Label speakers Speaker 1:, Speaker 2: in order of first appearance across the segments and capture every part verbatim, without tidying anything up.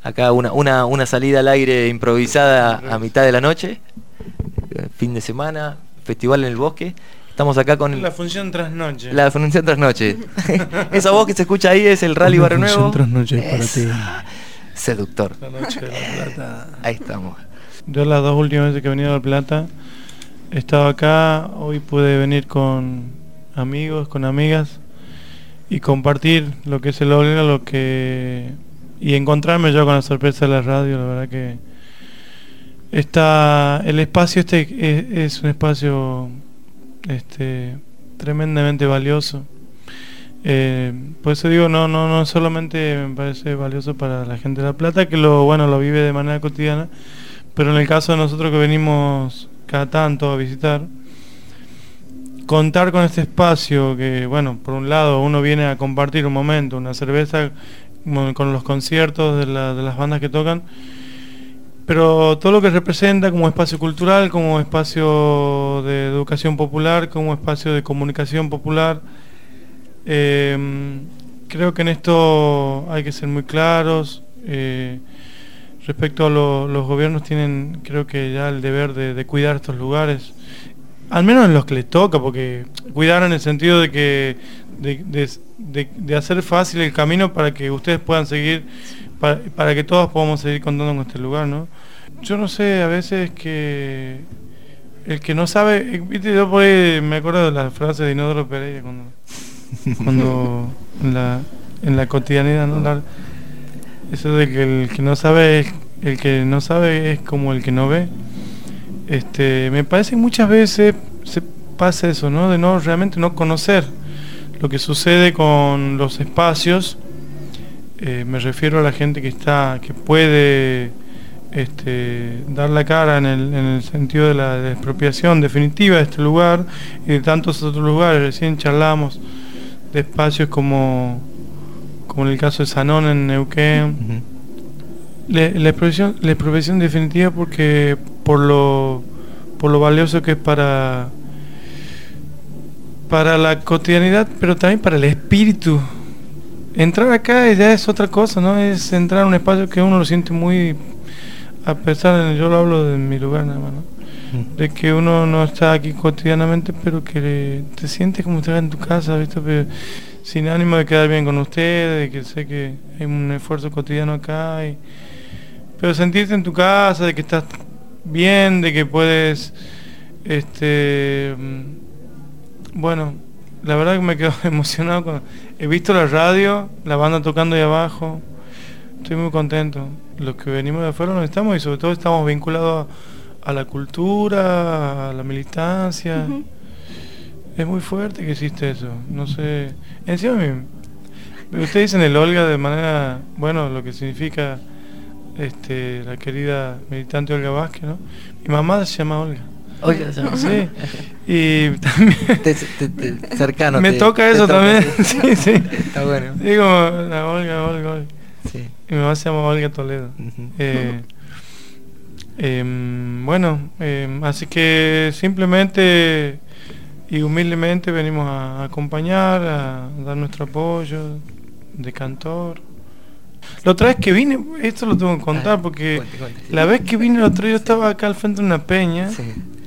Speaker 1: Acá una, una, una salida al aire improvisada a mitad de la noche, fin de semana, festival en el bosque. Estamos acá con
Speaker 2: la función trasnoche.
Speaker 1: La función trasnoche. Esa voz que se escucha ahí es el Rally Barrio Nuevo.
Speaker 2: La función trasnoche para ti.
Speaker 1: Seductor.
Speaker 2: La noche de La Plata.
Speaker 1: Ahí estamos.
Speaker 2: Yo las dos últimas veces que he venido a La Plata he estado acá. Hoy pude venir con amigos, con amigas y compartir lo que es el Olga, lo que y encontrarme yo con la sorpresa de la radio. La verdad que está el espacio este es, es un espacio este tremendamente valioso. Eh, por eso digo, no no no solamente me parece valioso para la gente de La Plata, que lo bueno lo vive de manera cotidiana, pero en el caso de nosotros que venimos cada tanto a visitar, contar con este espacio que, bueno, por un lado uno viene a compartir un momento, una cerveza con los conciertos de, la, de las bandas que tocan, pero todo lo que representa como espacio cultural, como espacio de educación popular, como espacio de comunicación popular. Eh, creo que en esto hay que ser muy claros. Eh, respecto a lo, los gobiernos tienen, creo que ya el deber de, de cuidar estos lugares, al menos en los que les toca, porque cuidar en el sentido de que de, de, de, de hacer fácil el camino para que ustedes puedan seguir, para, para que todos podamos seguir contando con este lugar, ¿no? Yo no sé, a veces que el que no sabe, viste, yo por ahí me acuerdo de la frase de Inodoro Pereira cuando, cuando en la, en la cotidianidad, ¿no? La, eso de que el que no sabe es, el que no sabe es como el que no ve. Este, me parece que muchas veces se pasa eso, ¿no? De no realmente no conocer lo que sucede con los espacios. Eh, me refiero a la gente que está, que puede este, dar la cara en el, en el sentido de la, de la expropiación definitiva de este lugar y de tantos otros lugares. Recién charlamos de espacios como, como en el caso de Sanón en Neuquén. Uh-huh. La, la expropiación, la expropiación definitiva porque por lo por lo valioso que es para para la cotidianidad, pero también para el espíritu. Entrar acá ya es otra cosa, ¿no? Es entrar a un espacio que uno lo siente muy, a pesar de, yo lo hablo de mi lugar nada más, ¿no? De que uno no está aquí cotidianamente, pero que te sientes como si estás en tu casa, ¿viste? Pero sin ánimo de quedar bien con ustedes, de que sé que hay un esfuerzo cotidiano acá, y, pero sentirte en tu casa, de que estás bien, de que puedes, este, bueno, la verdad que me quedo emocionado con, he visto la radio, la banda tocando ahí abajo, estoy muy contento. Los que venimos de afuera no estamos, y sobre todo estamos vinculados a, a la cultura, a la militancia. Uh-huh. Es muy fuerte que existe eso, no sé. Encima, mi, ustedes dicen el Olga de manera, bueno, lo que significa este, la querida militante Olga Vázquez, ¿no? Mi mamá se llama Olga.
Speaker 1: Olga se llama.
Speaker 2: Sí, y también
Speaker 1: te, te, te, cercano.
Speaker 2: Me
Speaker 1: te,
Speaker 2: toca eso
Speaker 1: te toca,
Speaker 2: también.
Speaker 1: Sí.
Speaker 2: sí, sí.
Speaker 1: Está bueno.
Speaker 2: Digo, la Olga, Olga, Olga. Sí. Y mi mamá se llama Olga Toledo. Uh-huh. eh, eh, bueno, eh, así que simplemente y humildemente venimos a acompañar, a dar nuestro apoyo de cantor. La otra vez que vine, esto lo tengo que contar porque cuente, cuente, sí. La vez que vine el otro día yo estaba acá al frente de una peña, sí.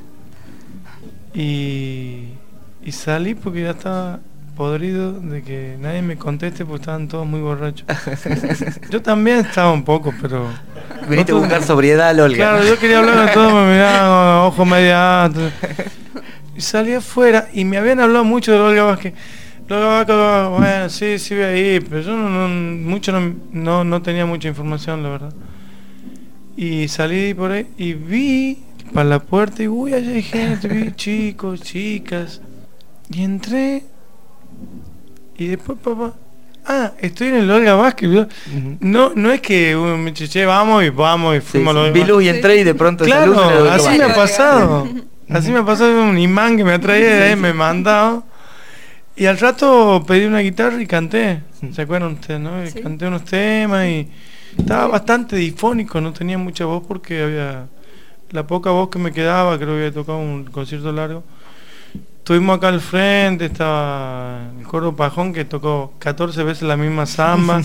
Speaker 2: y, y salí porque ya estaba podrido de que nadie me conteste porque estaban todos muy borrachos. Yo también estaba un poco, pero...
Speaker 1: Viniste a buscar sobriedad, Olga.
Speaker 2: Claro, yo quería hablar de todo, me miraban, ojos media altos. Y salí afuera y me habían hablado mucho de Olga Vázquez. Olga Vázquez, bueno, sí, sí, voy a ir, pero yo no, no, mucho no, no, no tenía mucha información, la verdad. Y salí por ahí y vi para la puerta y uy, allá hay gente, vi chicos, chicas. Y entré y después, papá, ah, estoy en el Olga Vázquez. Uh-huh. No, no es que uh, me chiché, vamos y vamos y fuimos sí, a
Speaker 1: sí. Vi luz y entré y de pronto
Speaker 2: claro, salud, así me ha pasado. Así me ha pasado, un imán que me atraía de ahí, me mandaba. Y al rato pedí una guitarra y canté. ¿Se acuerdan ustedes, no? Y sí. Canté unos temas y estaba bastante difónico, no tenía mucha voz porque había la poca voz que me quedaba, creo que había tocado un concierto largo. Estuvimos acá al frente, estaba el coro Pajón que tocó catorce veces la misma samba.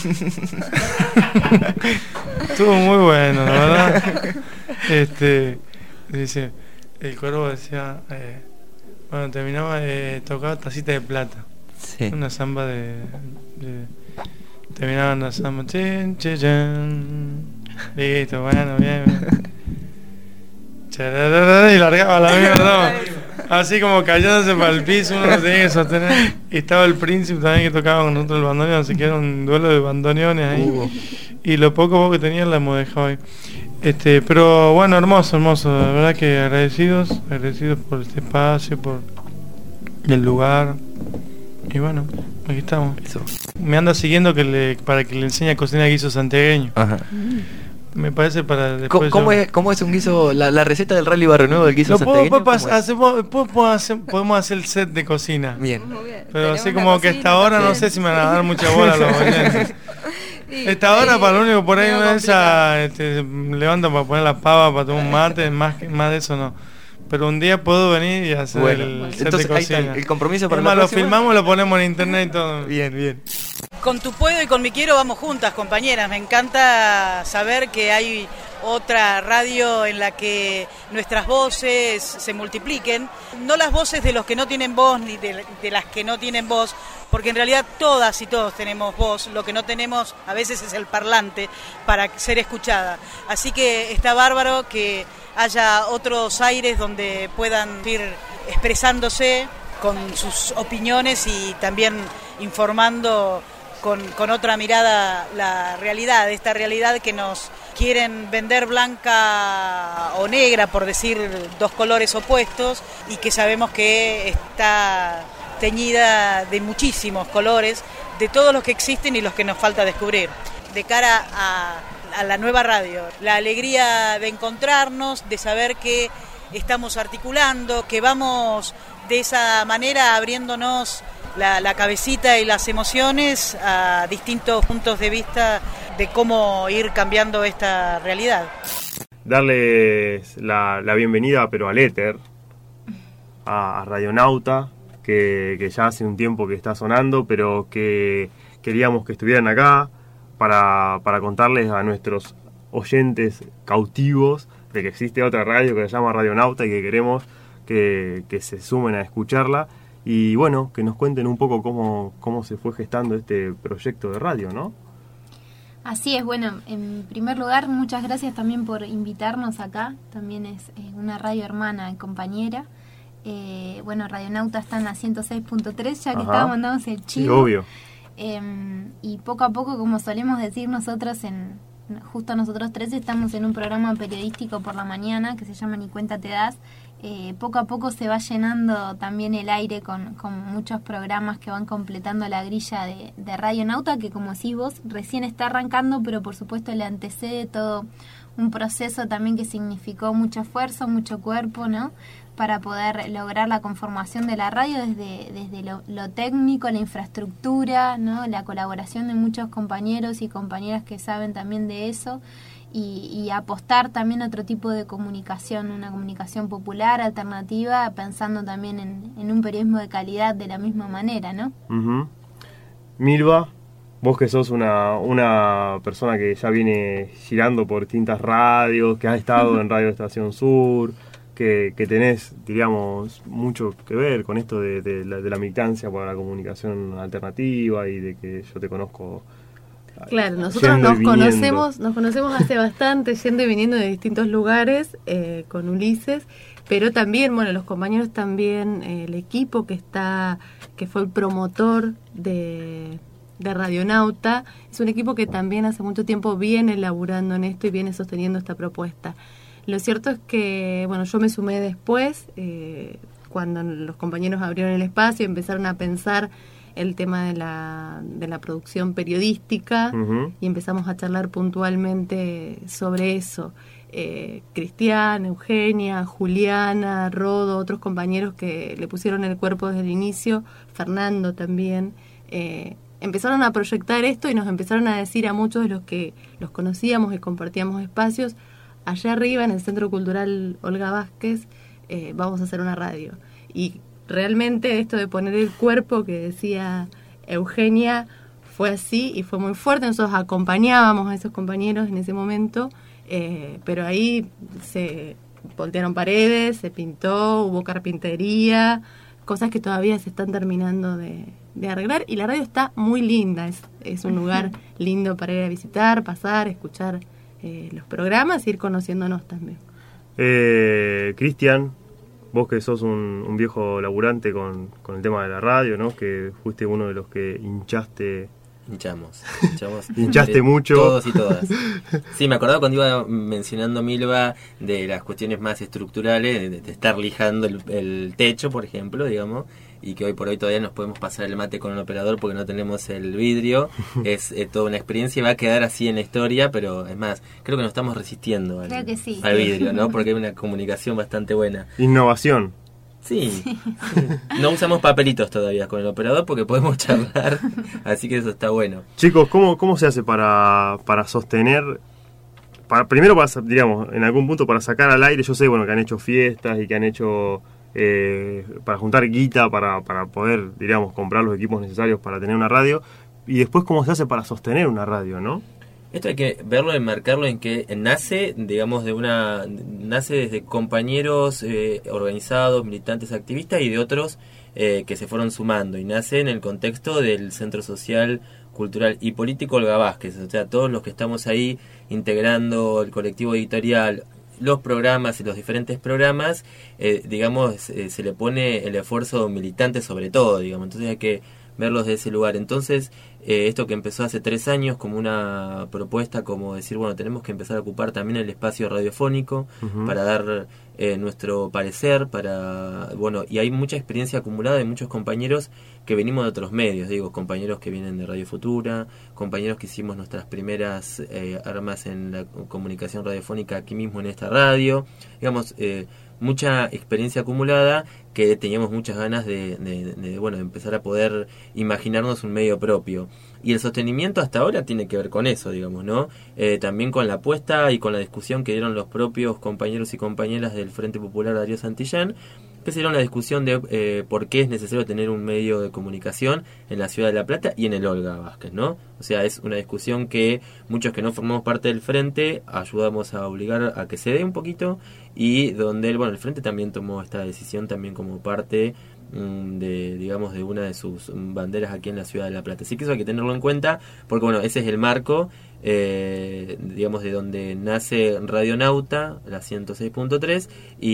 Speaker 2: Estuvo muy bueno, la verdad. Este, dice, el coro decía, eh, bueno, terminaba de tocar Tacita de Plata.
Speaker 1: Sí. Una
Speaker 2: samba de, de terminaba la samba. Chin, chin, chin. Listo, bueno, bien, bien. Y largaba la mierda, ¿no? Así como cayéndose para el piso, uno lo tenía que sostener. Y estaba el príncipe también que tocaba con nosotros el bandoneón, así que era un duelo de bandoneones ahí. Uh. Y lo poco que tenían la hemos dejado ahí. Este, pero bueno, hermoso, hermoso. La verdad que agradecidos, agradecidos por este espacio, por el lugar. Y bueno, aquí estamos. Eso. Me anda siguiendo que le, para que le enseñe a cocinar guiso santiagueño. Ajá. Me parece para después.
Speaker 1: ¿Cómo,
Speaker 2: yo...
Speaker 1: es, ¿Cómo es un guiso? La, la receta del Rally Barrio Nuevo del guiso santiagueño.
Speaker 2: Puedo, puedo hacemos, puedo hacer, podemos hacer el set de cocina.
Speaker 1: Bien.
Speaker 2: bien. Pero así como cocina, que hasta ahora no sé si me van a dar mucha bola a los oyentes. Sí, esta hora sí, para lo único por ahí no es esa, este, levanta para poner la pava, para tomar un mate, más, más de eso no. Pero un día puedo venir y hacer bueno, el bueno. set Entonces, de cocina. Ahí está,
Speaker 1: el compromiso para
Speaker 2: la próxima. Lo filmamos, lo ponemos en internet y todo.
Speaker 1: Bien, bien.
Speaker 3: Con Tu Puedo y con Mi Quiero vamos juntas, compañeras. Me encanta saber que hay otra radio en la que nuestras voces se multipliquen. No las voces de los que no tienen voz ni de, de las que no tienen voz, porque en realidad todas y todos tenemos voz. Lo que no tenemos a veces es el parlante para ser escuchada. Así que está bárbaro que haya otros aires donde puedan ir expresándose con sus opiniones y también informando con, con otra mirada la realidad, esta realidad que nos quieren vender blanca o negra, por decir dos colores opuestos, y que sabemos que está teñida de muchísimos colores, de todos los que existen y los que nos falta descubrir. De cara a, a la nueva radio, la alegría de encontrarnos, de saber que estamos articulando, que vamos de esa manera abriéndonos la, la cabecita y las emociones a distintos puntos de vista de cómo ir cambiando esta realidad.
Speaker 4: Darles la, la bienvenida, pero al éter, a, a Radionauta, que, que ya hace un tiempo que está sonando, pero que queríamos que estuvieran acá para, para contarles a nuestros oyentes cautivos de que existe otra radio que se llama Radionauta y que queremos que, que se sumen a escucharla y bueno, que nos cuenten un poco cómo, cómo se fue gestando este proyecto de radio, ¿no?
Speaker 5: Así es, bueno, en primer lugar, muchas gracias también por invitarnos acá, también es eh, una radio hermana y compañera. Eh, bueno, Radionauta está en la ciento seis punto tres, ya que Ajá. estábamos mandando el chivo.
Speaker 4: Sí, obvio.
Speaker 5: Eh, y poco a poco, como solemos decir nosotros, en justo nosotros tres estamos en un programa periodístico por la mañana que se llama Ni Cuenta Te Das. Eh, poco a poco se va llenando también el aire con, con muchos programas que van completando la grilla de, de Radionauta, que como decís vos, recién está arrancando, pero por supuesto le antecede todo un proceso también que significó mucho esfuerzo, mucho cuerpo, ¿no?, para poder lograr la conformación de la radio desde, desde lo, lo técnico, la infraestructura, ¿no?, la colaboración de muchos compañeros y compañeras que saben también de eso. Y, y apostar también a otro tipo de comunicación, una comunicación popular, alternativa, pensando también en, en un periodismo de calidad de la misma manera, ¿no?
Speaker 4: Uh-huh. Milva, vos que sos una, una persona que ya viene girando por distintas radios, que has estado uh-huh. en Radio Estación Sur, que, que tenés, diríamos, mucho que ver con esto de, de, la, de la militancia para la comunicación alternativa y de que yo te conozco.
Speaker 6: Claro, nosotros nos conocemos, nos conocemos hace bastante, yendo y viniendo de distintos lugares eh, con Ulises, pero también, bueno, los compañeros también, eh, el equipo que está, que fue el promotor de, de Radionauta, es un equipo que también hace mucho tiempo viene laburando en esto y viene sosteniendo esta propuesta. Lo cierto es que, bueno, yo me sumé después, eh, cuando los compañeros abrieron el espacio y empezaron a pensar el tema de la, de la producción periodística uh-huh. y empezamos a charlar puntualmente sobre eso. Eh, Cristian, Eugenia, Juliana, Rodo, otros compañeros que le pusieron el cuerpo desde el inicio, Fernando también, eh, empezaron a proyectar esto y nos empezaron a decir a muchos de los que los conocíamos y compartíamos espacios, allá arriba en el Centro Cultural Olga Vázquez, eh, vamos a hacer una radio. Y realmente esto de poner el cuerpo que decía Eugenia fue así y fue muy fuerte. Nosotros acompañábamos a esos compañeros en ese momento, eh, pero ahí se voltearon paredes, se pintó, hubo carpintería, cosas que todavía se están terminando de, de arreglar, y la radio está muy linda, es, es un lugar lindo para ir a visitar, pasar, escuchar eh, los programas e ir conociéndonos también.
Speaker 4: Eh, Cristian, vos que sos un, un viejo laburante con, con el tema de la radio, ¿no? Que fuiste uno de los que hinchaste...
Speaker 7: Hinchamos, hinchamos.
Speaker 4: Hinchaste mucho.
Speaker 7: Todos y todas. Sí, me acordaba cuando iba mencionando Milva de las cuestiones más estructurales, de, de estar lijando el, el techo, por ejemplo, digamos, y que hoy por hoy todavía nos podemos pasar el mate con un operador porque no tenemos el vidrio. Es eh, toda una experiencia y va a quedar así en la historia, pero es más, creo que nos estamos resistiendo al,
Speaker 5: creo que sí.
Speaker 7: al vidrio, ¿no? Porque hay una comunicación bastante buena.
Speaker 4: Innovación.
Speaker 7: Sí, sí, no usamos papelitos todavía con el operador porque podemos charlar, así que eso está bueno.
Speaker 4: Chicos, ¿cómo, cómo se hace para, para sostener, para primero para, digamos, en algún punto para sacar al aire? Yo sé, bueno, que han hecho fiestas y que han hecho, eh, para juntar guita, para, para poder, digamos, comprar los equipos necesarios para tener una radio, y después cómo se hace para sostener una radio, ¿no?
Speaker 7: Esto hay que verlo, enmarcarlo en que nace, digamos, de una nace desde compañeros eh, organizados, militantes, activistas y de otros eh, que se fueron sumando, y nace en el contexto del Centro Social, Cultural y Político Olga Vázquez, o sea, todos los que estamos ahí integrando el colectivo editorial, los programas y los diferentes programas, eh, digamos, eh, se le pone el esfuerzo militante sobre todo, digamos, entonces hay que verlos de ese lugar. Entonces, eh, esto que empezó hace tres años como una propuesta, como decir, bueno, tenemos que empezar a ocupar también el espacio radiofónico uh-huh. para dar eh, nuestro parecer, para, bueno, y hay mucha experiencia acumulada de muchos compañeros que venimos de otros medios, digo, compañeros que vienen de Radio Futura, compañeros que hicimos nuestras primeras eh, armas en la comunicación radiofónica aquí mismo en esta radio, digamos, eh, mucha experiencia acumulada que teníamos muchas ganas de, de, de, de bueno de empezar a poder imaginarnos un medio propio, y el sostenimiento hasta ahora tiene que ver con eso, digamos, ¿no? Eh, también con la apuesta y con la discusión que dieron los propios compañeros y compañeras del Frente Popular Darío Santillán, que se dieron la discusión de eh, por qué es necesario tener un medio de comunicación en la ciudad de La Plata y en el Olga Vázquez, ¿no? O sea, es una discusión que muchos que no formamos parte del Frente ayudamos a obligar a que se dé un poquito, y donde, bueno, el Frente también tomó esta decisión también como parte mmm, de, digamos, de una de sus banderas aquí en la ciudad de La Plata. Así que eso hay que tenerlo en cuenta, porque, bueno, ese es el marco, eh, digamos, de donde nace Radionauta, la ciento seis punto tres,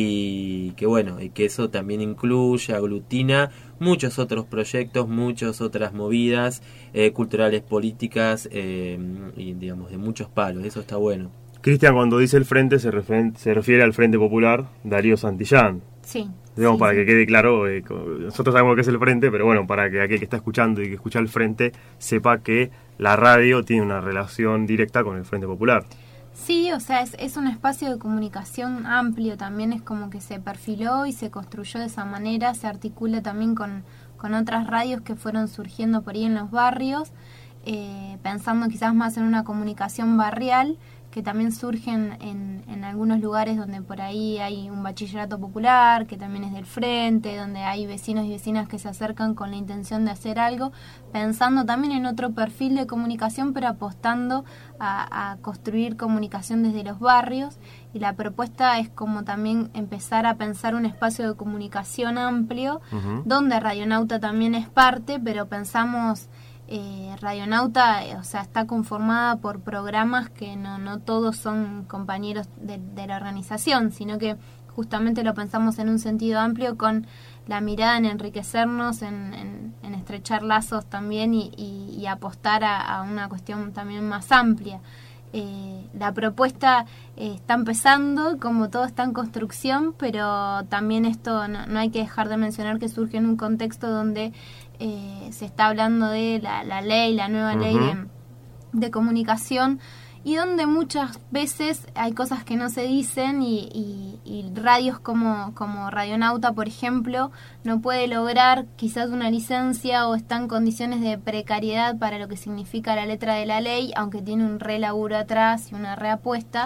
Speaker 7: y que, bueno, y que eso también incluye, aglutina muchos otros proyectos, muchas otras movidas eh, culturales, políticas, eh, y, digamos, de muchos palos. Eso está bueno.
Speaker 4: Cristian, cuando dice el Frente, se refiere, se refiere al Frente Popular Darío Santillán.
Speaker 5: Sí.
Speaker 4: Digamos,
Speaker 5: sí,
Speaker 4: para
Speaker 5: sí.
Speaker 4: que quede claro, eh, nosotros sabemos que es el Frente, pero bueno, para que aquel que está escuchando y que escucha el Frente sepa que la radio tiene una relación directa con el Frente Popular.
Speaker 5: Sí, o sea, es, es un espacio de comunicación amplio, también es como que se perfiló y se construyó de esa manera, se articula también con, con otras radios que fueron surgiendo por ahí en los barrios, eh, pensando quizás más en una comunicación barrial, que también surgen en, en algunos lugares donde por ahí hay un bachillerato popular, que también es del Frente, donde hay vecinos y vecinas que se acercan con la intención de hacer algo, pensando también en otro perfil de comunicación, pero apostando a, a construir comunicación desde los barrios, y la propuesta es como también empezar a pensar un espacio de comunicación amplio, uh-huh. donde Radionauta también es parte, pero pensamos... Eh, Radionauta, o sea, está conformada por programas que no, no todos son compañeros de, de la organización, sino que justamente lo pensamos en un sentido amplio, con la mirada en enriquecernos, en, en, en estrechar lazos también y, y, y apostar a, a una cuestión también más amplia. Eh, la propuesta eh, está empezando, como todo está en construcción, pero también esto no, no hay que dejar de mencionar que surge en un contexto donde eh, se está hablando de la, la ley, la nueva uh-huh. ley de, de comunicación, y donde muchas veces hay cosas que no se dicen, y, y, y radios como, como Radionauta, por ejemplo, no puede lograr quizás una licencia o está en condiciones de precariedad para lo que significa la letra de la ley, aunque tiene un re laburo atrás y una reapuesta,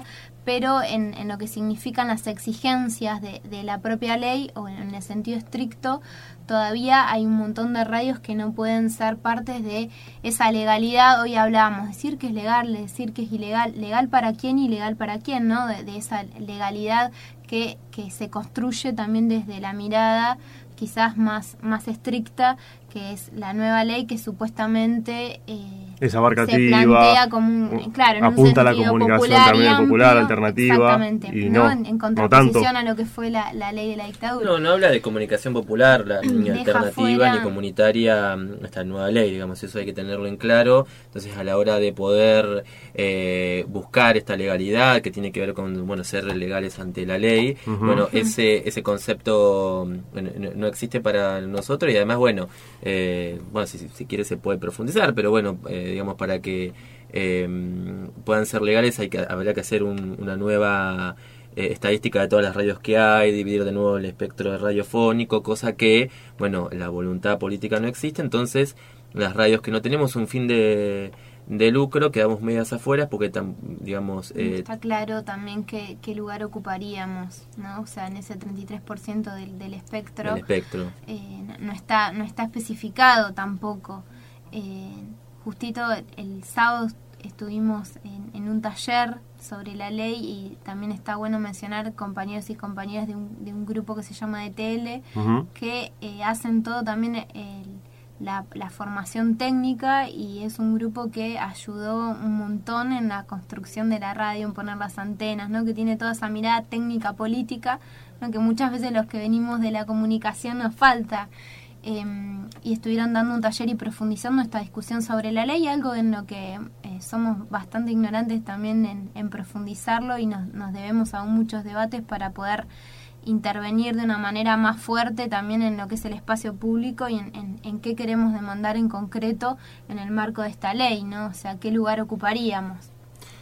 Speaker 5: pero en, en lo que significan las exigencias de, de la propia ley, o en, en el sentido estricto, todavía hay un montón de radios que no pueden ser partes de esa legalidad. Hoy hablábamos, decir que es legal, decir que es ilegal, legal para quién y ilegal para quién, ¿no? De, de esa legalidad que, que se construye también desde la mirada quizás más, más estricta, que es la nueva ley que supuestamente eh,
Speaker 4: es abarcativa,
Speaker 5: se plantea como un, claro, en
Speaker 4: apunta
Speaker 5: un
Speaker 4: a la comunicación
Speaker 5: popular
Speaker 4: también
Speaker 5: amplio,
Speaker 4: popular, alternativa,
Speaker 5: exactamente,
Speaker 4: y
Speaker 5: ¿no?
Speaker 4: no,
Speaker 5: en, en
Speaker 4: no
Speaker 5: contraposición
Speaker 4: tanto
Speaker 5: a lo que fue la, la ley de la dictadura.
Speaker 7: No, no habla de comunicación popular, la, ni
Speaker 5: Deja
Speaker 7: alternativa,
Speaker 5: fuera...
Speaker 7: ni comunitaria, esta nueva ley, digamos, eso hay que tenerlo en claro. Entonces, a la hora de poder eh, buscar esta legalidad, que tiene que ver con, bueno, ser legales ante la ley, uh-huh. bueno, ese ese concepto bueno, no, no existe para nosotros, y además, bueno, eh, bueno si, si quiere se puede profundizar, pero bueno, eh, digamos, para que eh, puedan ser legales hay que habría que hacer un, una nueva eh, estadística de todas las radios que hay, dividir de nuevo el espectro radiofónico, cosa que, bueno, la voluntad política no existe. Entonces las radios que no tenemos un fin de, de lucro quedamos medias afuera, porque tam, digamos eh,
Speaker 5: está claro también qué, qué lugar ocuparíamos, ¿no? O sea, en ese treinta y tres por ciento del, del espectro,
Speaker 7: el espectro.
Speaker 5: Eh, no está no está especificado tampoco. Eh, justito el sábado estuvimos en, en un taller sobre la ley, y también está bueno mencionar compañeros y compañeras de un, de un grupo que se llama D T L, uh-huh. que eh, hacen todo también el, la, la formación técnica, y es un grupo que ayudó un montón en la construcción de la radio, en poner las antenas, ¿no? Que tiene toda esa mirada técnica política, ¿no? Que muchas veces los que venimos de la comunicación nos falta. Eh, y estuvieron dando un taller y profundizando esta discusión sobre la ley, algo en lo que eh, somos bastante ignorantes también en, en profundizarlo, y nos, nos debemos aún muchos debates para poder intervenir de una manera más fuerte también en lo que es el espacio público, y en, en, en qué queremos demandar en concreto en el marco de esta ley, ¿no? O sea, qué lugar ocuparíamos.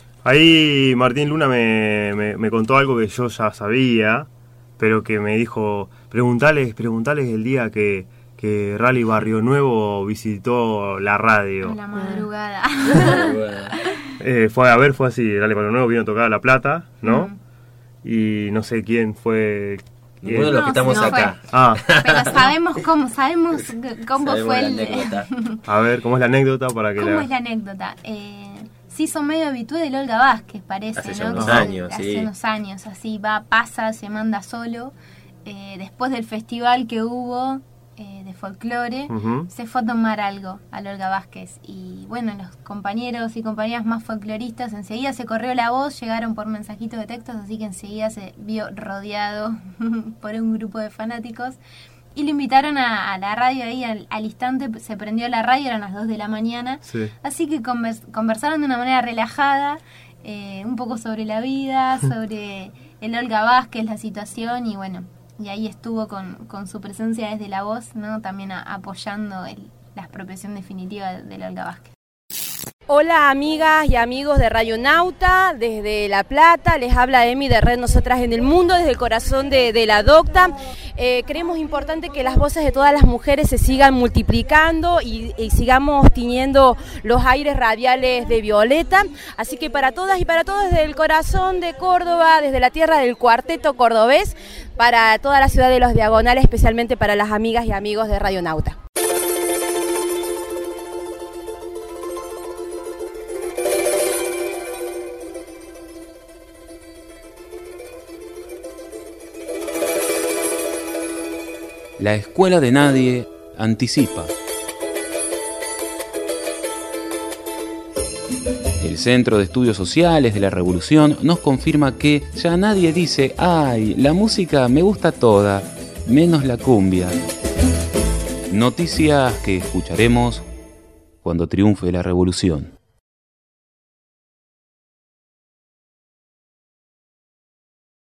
Speaker 4: Ahí Martín Luna me, me, me contó algo que yo ya sabía, pero que me dijo, preguntales, preguntales el día que que Rally Barrio Nuevo visitó la radio.
Speaker 5: A la madrugada.
Speaker 4: eh, fue a ver, fue así, Rally Barrio Nuevo vino a tocar a La Plata, ¿no? Mm. Y no sé quién fue.
Speaker 7: Ninguno de los que estamos
Speaker 5: no
Speaker 7: acá.
Speaker 5: Ah. Pero sabemos cómo, sabemos cómo
Speaker 7: sabemos
Speaker 5: fue
Speaker 7: la
Speaker 5: el...
Speaker 7: anécdota.
Speaker 4: A ver, ¿cómo es la anécdota? Para que
Speaker 5: ¿Cómo
Speaker 4: la...
Speaker 5: es la anécdota? Eh, se hizo medio habitué del Olga Vázquez, parece,
Speaker 7: hace
Speaker 5: ¿no?
Speaker 7: Unos
Speaker 5: que
Speaker 7: años,
Speaker 5: hace
Speaker 7: sí.
Speaker 5: unos años, así va, pasa, se manda solo. Eh, después del festival que hubo eh, de folclore, uh-huh. se fue a tomar algo al Olga Vázquez, y bueno, los compañeros y compañeras más folcloristas enseguida se corrió la voz, llegaron por mensajitos de textos, así que enseguida se vio rodeado por un grupo de fanáticos, y lo invitaron a, a la radio ahí al, al instante. Se prendió la radio, eran las dos de la mañana,
Speaker 4: sí.
Speaker 5: así que convers, conversaron de una manera relajada, eh, un poco sobre la vida, sobre el Olga Vázquez, la situación, y bueno, y ahí estuvo con, con su presencia desde la voz, ¿no? También a, apoyando el, la expropiación definitiva de Olga Vázquez.
Speaker 8: Hola amigas y amigos de Radio Nauta, desde La Plata, les habla Emi de Red Nosotras en el Mundo, desde el corazón de, de la Docta. Eh, creemos importante que las voces de todas las mujeres se sigan multiplicando y, y sigamos tiñendo los aires radiales de violeta. Así que para todas y para todos, desde el corazón de Córdoba, desde la tierra del cuarteto cordobés, para toda la ciudad de Los Diagonales, especialmente para las amigas y amigos de Radio Nauta.
Speaker 9: La Escuela de Nadie anticipa. El Centro de Estudios Sociales de la Revolución nos confirma que ya nadie dice ¡ay, la música me gusta toda, menos la cumbia! Noticias que escucharemos cuando triunfe la revolución.